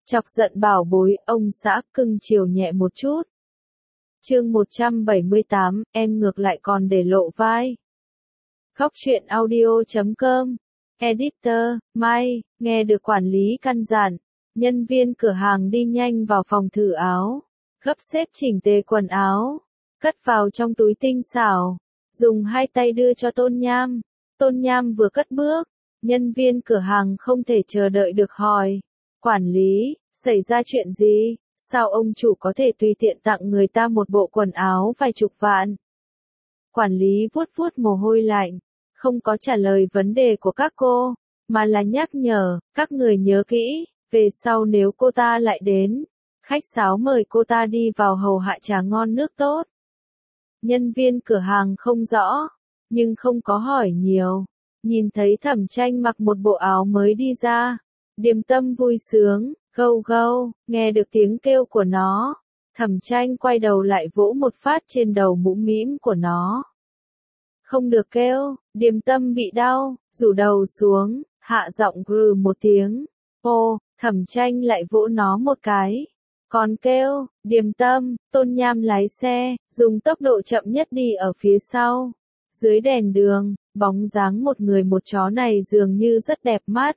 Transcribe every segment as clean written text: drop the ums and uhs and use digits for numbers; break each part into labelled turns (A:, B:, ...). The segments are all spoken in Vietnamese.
A: Chọc giận bảo bối, ông xã cưng chiều nhẹ một chút. Chương 178, em ngược lại còn để lộ vai. Khóc chuyện audio.com. Editor, Mai, nghe được quản lý căn dặn. Nhân viên cửa hàng đi nhanh vào phòng thử áo. Gấp xếp chỉnh tề quần áo. Cất vào trong túi tinh xảo. Dùng hai tay đưa cho Tôn Nham. Tôn Nham vừa cất bước. Nhân viên cửa hàng không thể chờ đợi được hỏi. Quản lý, xảy ra chuyện gì? Sao ông chủ có thể tùy tiện tặng người ta một bộ quần áo vài chục vạn? Quản lý vuốt vuốt mồ hôi lạnh, không có trả lời vấn đề của các cô, mà là nhắc nhở, các người nhớ kỹ, về sau nếu cô ta lại đến, khách sáo mời cô ta đi vào hầu hạ trà ngon nước tốt. Nhân viên cửa hàng không rõ, nhưng không có hỏi nhiều, nhìn thấy Thẩm Tranh mặc một bộ áo mới đi ra, Điềm Tâm vui sướng. Gâu gâu, nghe được tiếng kêu của nó. Thẩm Tranh quay đầu lại vỗ một phát trên đầu mũm mĩm của nó. Không được kêu, Điềm Tâm bị đau, rủ đầu xuống, hạ giọng grừ một tiếng. Ô, Thẩm Tranh lại vỗ nó một cái. Còn kêu, Điềm Tâm, Tôn Nham lái xe, dùng tốc độ chậm nhất đi ở phía sau. Dưới đèn đường, bóng dáng một người một chó này dường như rất đẹp mắt.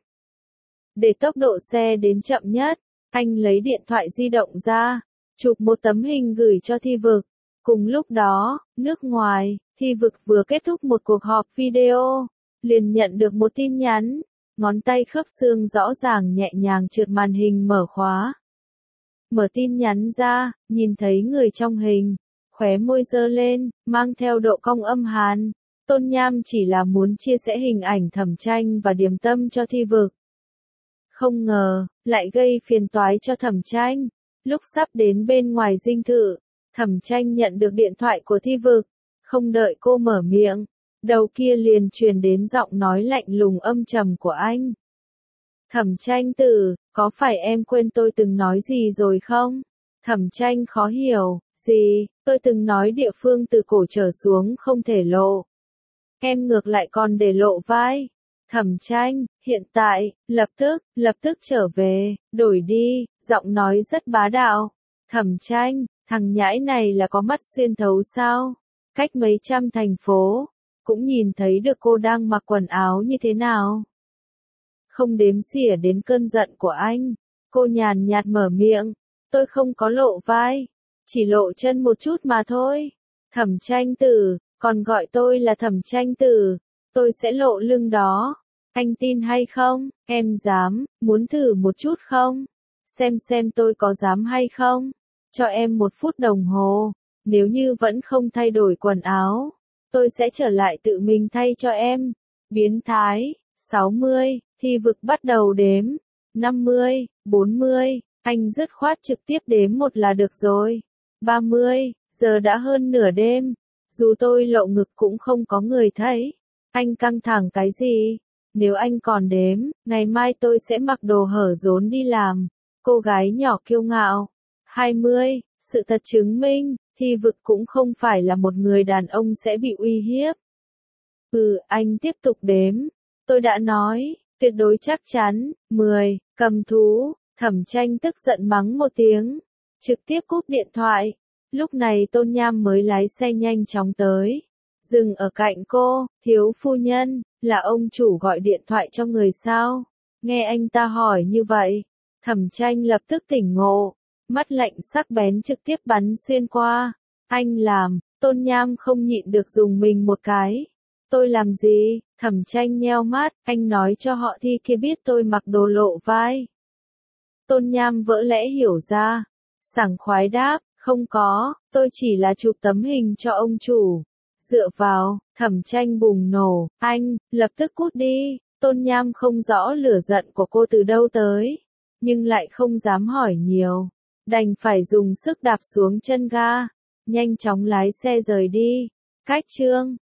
A: Để tốc độ xe đến chậm nhất, anh lấy điện thoại di động ra, chụp một tấm hình gửi cho Thi Vực. Cùng lúc đó, nước ngoài, Thi Vực vừa kết thúc một cuộc họp video, liền nhận được một tin nhắn, ngón tay khớp xương rõ ràng nhẹ nhàng trượt màn hình mở khóa. Mở tin nhắn ra, nhìn thấy người trong hình, khóe môi giơ lên, mang theo độ cong âm hàn. Tôn Nham chỉ là muốn chia sẻ hình ảnh Thẩm Tranh và Điềm Tâm cho Thi Vực. Không ngờ, lại gây phiền toái cho Thẩm Tranh. Lúc sắp đến bên ngoài dinh thự, Thẩm Tranh nhận được điện thoại của Thi Vực. Không đợi cô mở miệng, đầu kia liền truyền đến giọng nói lạnh lùng âm trầm của anh. Thẩm Tranh tử, có phải em quên tôi từng nói gì rồi không? Thẩm Tranh khó hiểu, gì, tôi từng nói địa phương từ cổ trở xuống không thể lộ. Em ngược lại còn để lộ vai. Thẩm Tranh, hiện tại, lập tức trở về, đổi đi, giọng nói rất bá đạo. Thẩm Tranh, thằng nhãi này là có mắt xuyên thấu sao? Cách mấy trăm thành phố, cũng nhìn thấy được cô đang mặc quần áo như thế nào. Không đếm xỉa đến cơn giận của anh, cô nhàn nhạt mở miệng, tôi không có lộ vai, chỉ lộ chân một chút mà thôi. Thẩm Tranh tử, còn gọi tôi là Thẩm Tranh tử, tôi sẽ lộ lưng đó. Anh tin hay không? Em dám, muốn thử một chút không? Xem tôi có dám hay không? Cho em 1 phút đồng hồ, nếu như vẫn không thay đổi quần áo, tôi sẽ trở lại tự mình thay cho em. Biến thái, 60, Thi Vực bắt đầu đếm, 50, 40, anh dứt khoát trực tiếp đếm 1 là được rồi. 30, giờ đã hơn nửa đêm, dù tôi lộ ngực cũng không có người thấy. Anh căng thẳng cái gì? Nếu anh còn đếm, ngày mai tôi sẽ mặc đồ hở rốn đi làm. Cô gái nhỏ kiêu ngạo. 20, sự thật chứng minh, Thi Vực cũng không phải là một người đàn ông sẽ bị uy hiếp. Anh tiếp tục đếm. Tôi đã nói, tuyệt đối chắc chắn. 10, cầm thú. Thẩm Tranh tức giận mắng một tiếng, trực tiếp cúp điện thoại. Lúc này Tôn Nham mới lái xe nhanh chóng tới, dừng ở cạnh cô. Thiếu phu nhân, là ông chủ gọi điện thoại cho người sao? Nghe anh ta hỏi như vậy, Thẩm Tranh lập tức tỉnh ngộ, mắt lạnh sắc bén trực tiếp bắn xuyên qua. Anh làm, Tôn Nham không nhịn được dùng mình một cái. Tôi làm gì? Thẩm Tranh nheo mắt, anh nói cho họ Thi kia biết tôi mặc đồ lộ vai. Tôn Nham vỡ lẽ hiểu ra, sảng khoái đáp, không có, tôi chỉ là chụp tấm hình cho ông chủ. Dựa vào, Thẩm Tranh bùng nổ, anh, lập tức cút đi. Tôn Nham không rõ lửa giận của cô từ đâu tới, nhưng lại không dám hỏi nhiều, đành phải dùng sức đạp xuống chân ga, nhanh chóng lái xe rời đi. Cách chương